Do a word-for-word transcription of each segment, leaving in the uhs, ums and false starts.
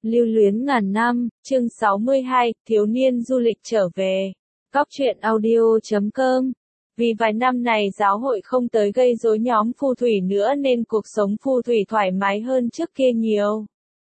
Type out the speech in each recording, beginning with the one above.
Lưu luyến ngàn năm, chương sáu mươi hai, thiếu niên du lịch trở về. Cóc truyện audio chấm com. Vì vài năm này giáo hội không tới gây rối nhóm phù thủy nữa nên cuộc sống phù thủy thoải mái hơn trước kia nhiều.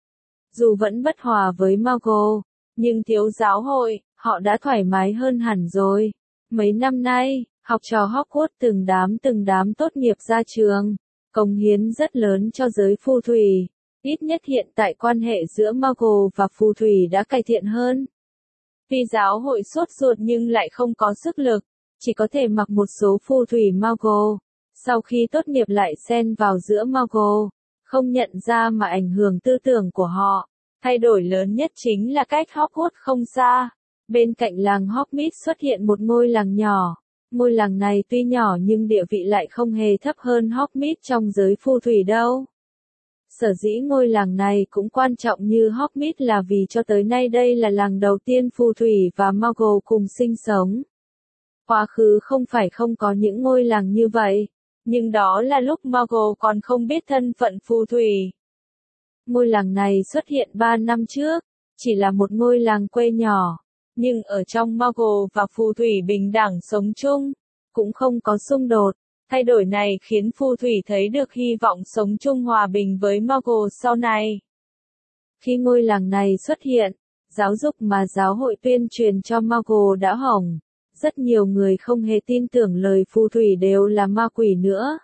Dù vẫn bất hòa với Muggle, nhưng thiếu giáo hội, họ đã thoải mái hơn hẳn rồi. Mấy năm nay, học trò Hogwarts từng đám từng đám tốt nghiệp ra trường, cống hiến rất lớn cho giới phù thủy. Ít nhất hiện tại quan hệ giữa Muggle và phù thủy đã cải thiện hơn. Vì giáo hội sốt ruột nhưng lại không có sức lực, chỉ có thể mặc một số phù thủy Muggle. Sau khi tốt nghiệp lại xen vào giữa Muggle, không nhận ra mà ảnh hưởng tư tưởng của họ. Thay đổi lớn nhất chính là cách Hogwarts không xa. Bên cạnh làng Hogsmeade xuất hiện một ngôi làng nhỏ. Ngôi làng này tuy nhỏ nhưng địa vị lại không hề thấp hơn Hogsmeade trong giới phù thủy đâu. Sở dĩ ngôi làng này cũng quan trọng như Hogsmeade là vì cho tới nay đây là làng đầu tiên phù thủy và Muggle cùng sinh sống. Quá khứ không phải không có những ngôi làng như vậy, nhưng đó là lúc Muggle còn không biết thân phận phù thủy. Ngôi làng này xuất hiện ba năm trước, chỉ là một ngôi làng quê nhỏ, nhưng ở trong Muggle và phù thủy bình đẳng sống chung, cũng không có xung đột. Thay đổi này khiến phù thủy thấy được hy vọng sống chung hòa bình với Muggle sau này. Khi ngôi làng này xuất hiện, giáo dục mà giáo hội tuyên truyền cho Muggle đã hỏng. Rất nhiều người không hề tin tưởng lời phù thủy đều là ma quỷ nữa.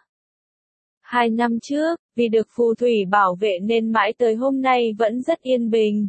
Hai năm trước, vì được phù thủy bảo vệ nên mãi tới hôm nay vẫn rất yên bình.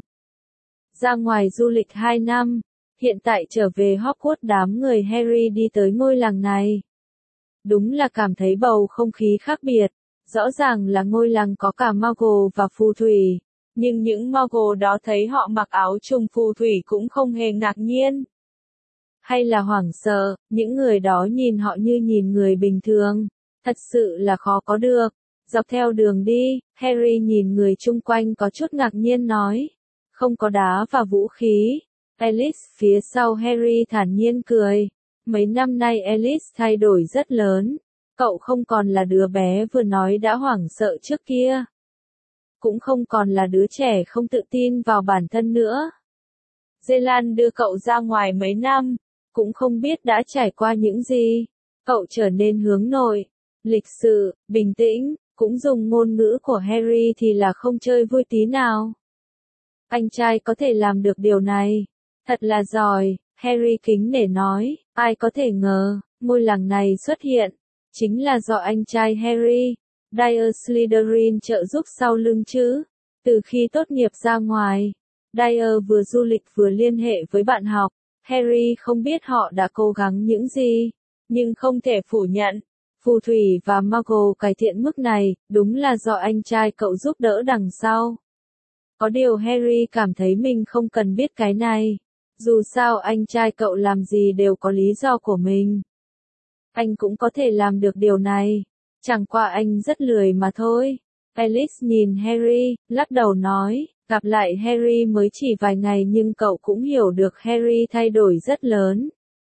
Ra ngoài du lịch hai năm, hiện tại trở về Hogwarts đám người Harry đi tới ngôi làng này. Đúng là cảm thấy bầu không khí khác biệt, rõ ràng là ngôi làng có cả Muggle và phù thủy, nhưng những Muggle đó thấy họ mặc áo trùng phù thủy cũng không hề ngạc nhiên. Hay là hoảng sợ, những người đó nhìn họ như nhìn người bình thường, thật sự là khó có được. Dọc theo đường đi, Harry nhìn người chung quanh có chút ngạc nhiên nói, không có đá và vũ khí. Alice phía sau Harry thản nhiên cười. Mấy năm nay Alice thay đổi rất lớn, cậu không còn là đứa bé vừa nói đã hoảng sợ trước kia. Cũng không còn là đứa trẻ không tự tin vào bản thân nữa. Zelan đưa cậu ra ngoài mấy năm, cũng không biết đã trải qua những gì. Cậu trở nên hướng nội, lịch sự, bình tĩnh, cũng dùng ngôn ngữ của Harry thì là không chơi vui tí nào. Anh trai có thể làm được điều này, thật là giỏi. Harry kính nể nói, ai có thể ngờ, ngôi làng này xuất hiện, chính là do anh trai Harry, Dyer Slytherin trợ giúp sau lưng chứ. Từ khi tốt nghiệp ra ngoài, Dyer vừa du lịch vừa liên hệ với bạn học. Harry không biết họ đã cố gắng những gì, nhưng không thể phủ nhận, phù thủy và Muggle cải thiện mức này, đúng là do anh trai cậu giúp đỡ đằng sau. Có điều Harry cảm thấy mình không cần biết cái này. Dù sao anh trai cậu làm gì đều có lý do của mình. Anh cũng có thể làm được điều này. Chẳng qua anh rất lười mà thôi. Alice nhìn Harry, lắc đầu nói, gặp lại Harry mới chỉ vài ngày nhưng cậu cũng hiểu được Harry thay đổi rất lớn.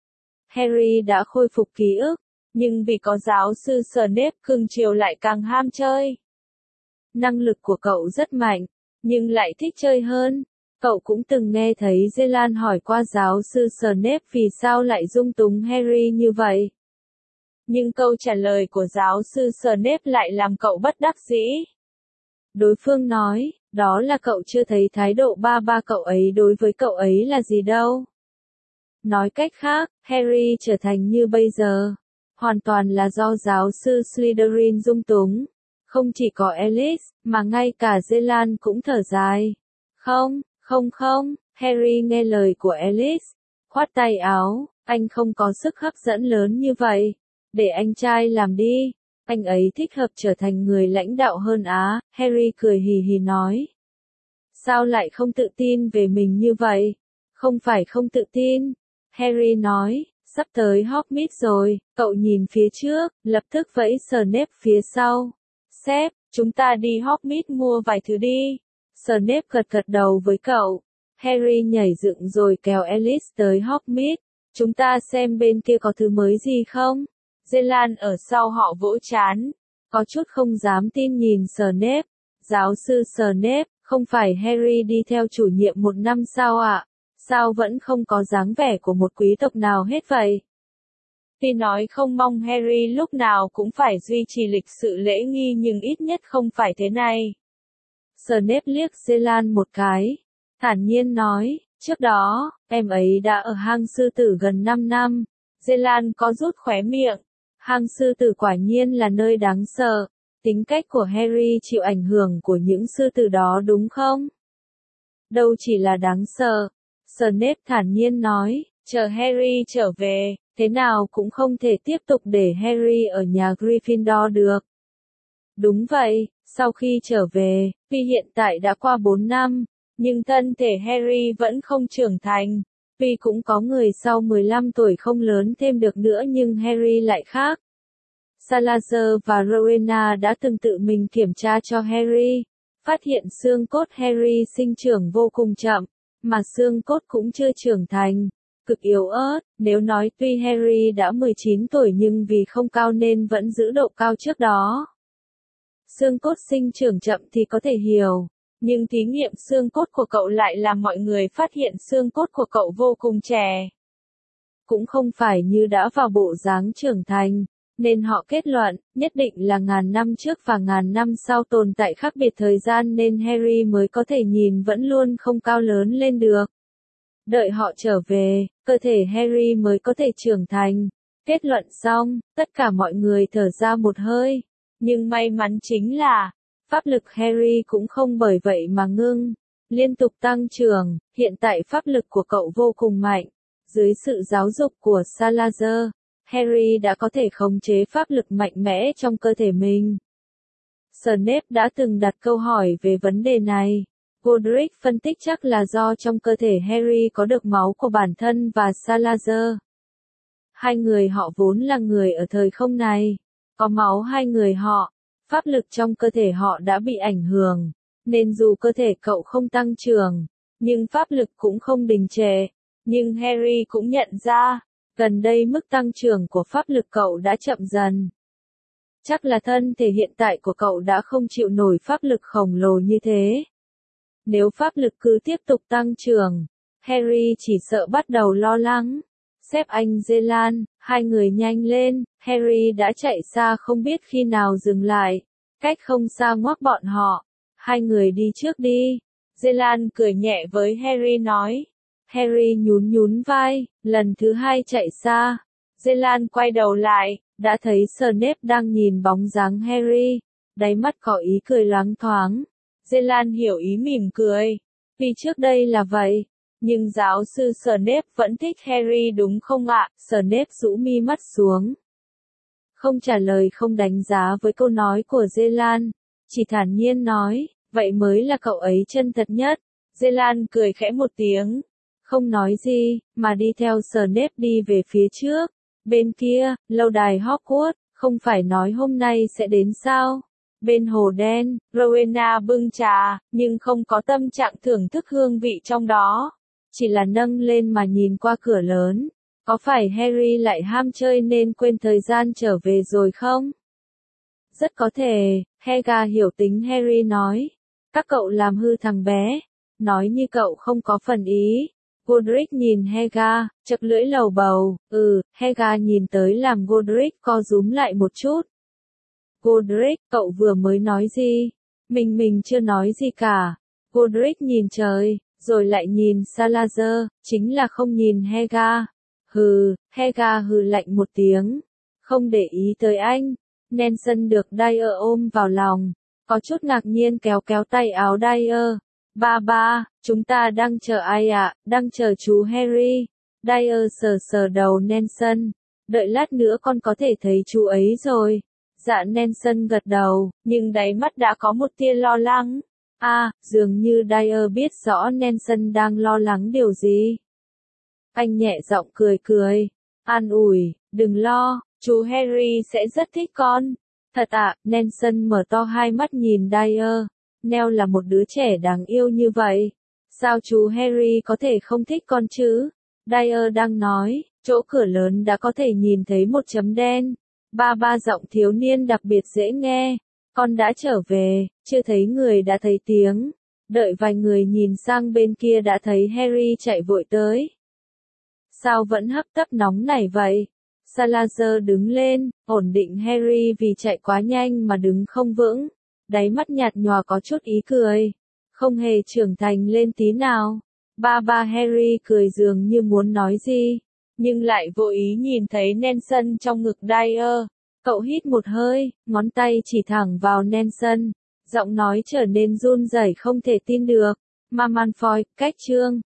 Harry đã khôi phục ký ức, nhưng vì có giáo sư Snape cưng chiều lại càng ham chơi. Năng lực của cậu rất mạnh, nhưng lại thích chơi hơn. Cậu cũng từng nghe thấy Zelan hỏi qua giáo sư Snape vì sao lại dung túng Harry như vậy. Nhưng câu trả lời của giáo sư Snape lại làm cậu bất đắc dĩ. Đối phương nói, đó là cậu chưa thấy thái độ ba ba cậu ấy đối với cậu ấy là gì đâu. Nói cách khác, Harry trở thành như bây giờ, hoàn toàn là do giáo sư Slytherin dung túng. Không chỉ có Alice, mà ngay cả Zelan cũng thở dài. Không. Không không, Harry nghe lời của Alice, khoát tay áo, anh không có sức hấp dẫn lớn như vậy, để anh trai làm đi, anh ấy thích hợp trở thành người lãnh đạo hơn á. Harry cười hì hì nói. Sao lại không tự tin về mình như vậy? Không phải không tự tin, Harry nói, sắp tới Hogsmeade rồi, cậu nhìn phía trước, lập tức vẫy Snape phía sau. Sếp, chúng ta đi Hogsmeade mua vài thứ đi. Snape gật gật đầu với cậu. Harry nhảy dựng rồi kéo Alice tới Hogsmeade. Chúng ta xem bên kia có thứ mới gì không? Zelan ở sau họ vỗ trán, có chút không dám tin nhìn Snape. Giáo sư Snape, Không phải Harry đi theo chủ nhiệm một năm sao ạ? Sao vẫn không có dáng vẻ của một quý tộc nào hết vậy? Tuy nói không mong Harry lúc nào cũng phải duy trì lịch sự lễ nghi nhưng ít nhất không phải thế này. Snape liếc Zelan một cái, thản nhiên nói, trước đó, em ấy đã ở hang sư tử gần năm năm. Zelan có rút khóe miệng. Hang sư tử quả nhiên là nơi đáng sợ. Tính cách của Harry chịu ảnh hưởng của những sư tử đó đúng không? Đâu chỉ là đáng sợ. Snape thản nhiên nói, chờ Harry trở về, thế nào cũng không thể tiếp tục để Harry ở nhà Gryffindor được. Đúng vậy, sau khi trở về, tuy hiện tại đã qua bốn năm, nhưng thân thể Harry vẫn không trưởng thành. Tuy cũng có người sau mười lăm tuổi không lớn thêm được nữa nhưng Harry lại khác. Salazar và Rowena đã từng tự mình kiểm tra cho Harry, phát hiện xương cốt Harry sinh trưởng vô cùng chậm, mà xương cốt cũng chưa trưởng thành, cực yếu ớt. Nếu nói tuy Harry đã mười chín tuổi nhưng vì không cao nên vẫn giữ độ cao trước đó. Xương cốt sinh trưởng chậm thì có thể hiểu, nhưng thí nghiệm xương cốt của cậu lại làm mọi người phát hiện xương cốt của cậu vô cùng trẻ. Cũng không phải như đã vào bộ dáng trưởng thành, nên họ kết luận, nhất định là ngàn năm trước và ngàn năm sau tồn tại khác biệt thời gian nên Harry mới có thể nhìn vẫn luôn không cao lớn lên được. Đợi họ trở về, cơ thể Harry mới có thể trưởng thành. Kết luận xong, tất cả mọi người thở ra một hơi. Nhưng may mắn chính là, pháp lực Harry cũng không bởi vậy mà ngưng, liên tục tăng trưởng. Hiện tại pháp lực của cậu vô cùng mạnh. Dưới sự giáo dục của Salazar, Harry đã có thể khống chế pháp lực mạnh mẽ trong cơ thể mình. Snape đã từng đặt câu hỏi về vấn đề này. Godric phân tích chắc là do trong cơ thể Harry có được máu của bản thân và Salazar. Hai người họ vốn là người ở thời không này. Có máu hai người họ, pháp lực trong cơ thể họ đã bị ảnh hưởng, nên dù cơ thể cậu không tăng trưởng, nhưng pháp lực cũng không đình trệ. Nhưng Harry cũng nhận ra, gần đây mức tăng trưởng của pháp lực cậu đã chậm dần. Chắc là thân thể hiện tại của cậu đã không chịu nổi pháp lực khổng lồ như thế. Nếu pháp lực cứ tiếp tục tăng trưởng, Harry chỉ sợ bắt đầu lo lắng. Sếp anh Zelan, hai người nhanh lên, Harry đã chạy xa không biết khi nào dừng lại. Cách không xa ngoắc bọn họ. Hai người đi trước đi. Zelan cười nhẹ với Harry nói. Harry nhún nhún vai, lần thứ hai chạy xa. Zelan quay đầu lại, đã thấy Snape đang nhìn bóng dáng Harry. Đáy mắt có ý cười loáng thoáng. Zelan hiểu ý mỉm cười. Vì trước đây là vậy. Nhưng giáo sư Snape vẫn thích Harry đúng không ạ? Snape rũ mi mắt xuống. Không trả lời không đánh giá với câu nói của Zelan. Chỉ thản nhiên nói, vậy mới là cậu ấy chân thật nhất. Zelan cười khẽ một tiếng. Không nói gì, mà đi theo Snape đi về phía trước. Bên kia, lâu đài Hogwarts, không phải nói hôm nay sẽ đến sao? Bên hồ đen, Rowena bưng trà, nhưng không có tâm trạng thưởng thức hương vị trong đó. Chỉ là nâng lên mà nhìn qua cửa lớn. Có phải Harry lại ham chơi nên quên thời gian trở về rồi không? Rất có thể, Helga hiểu tính Harry nói. Các cậu làm hư thằng bé. Nói như cậu không có phần ý. Godric nhìn Helga, chật lưỡi lầu bầu. Ừ, Helga nhìn tới làm Godric co rúm lại một chút. Godric, cậu vừa mới nói gì? Mình mình chưa nói gì cả. Godric nhìn trời, rồi lại nhìn Salazar, chính là không nhìn Helga. Hừ, Helga hừ lạnh một tiếng. Không để ý tới anh. Nelson được Dyer ôm vào lòng. Có chút ngạc nhiên kéo kéo tay áo Dyer. Ba ba, chúng ta đang chờ ai ạ? À? Đang chờ chú Harry. Dyer sờ sờ đầu Nelson. Đợi lát nữa con có thể thấy chú ấy rồi. Dạ Nelson gật đầu, nhưng đáy mắt đã có một tia lo lắng. À, dường như Dyer biết rõ Nelson đang lo lắng điều gì. Anh nhẹ giọng cười cười. An ủi, đừng lo, chú Harry sẽ rất thích con. Thật ạ, à, Nelson mở to hai mắt nhìn Dyer. Nell là một đứa trẻ đáng yêu như vậy. Sao chú Harry có thể không thích con chứ? Dyer đang nói, chỗ cửa lớn đã có thể nhìn thấy một chấm đen. Ba ba giọng thiếu niên đặc biệt dễ nghe. Con đã trở về, chưa thấy người đã thấy tiếng. Đợi vài người nhìn sang bên kia đã thấy Harry chạy vội tới. Sao vẫn hấp tấp nóng nảy vậy? Salazar đứng lên, ổn định Harry vì chạy quá nhanh mà đứng không vững. Đáy mắt nhạt nhòa có chút ý cười. Không hề trưởng thành lên tí nào. Ba ba Harry cười dường như muốn nói gì, nhưng lại vô ý nhìn thấy Nelson trong ngực Dyer. Cậu hít một hơi, ngón tay chỉ thẳng vào Nelson. Giọng nói trở nên run rẩy không thể tin được. Ma Malfoy, cách chương.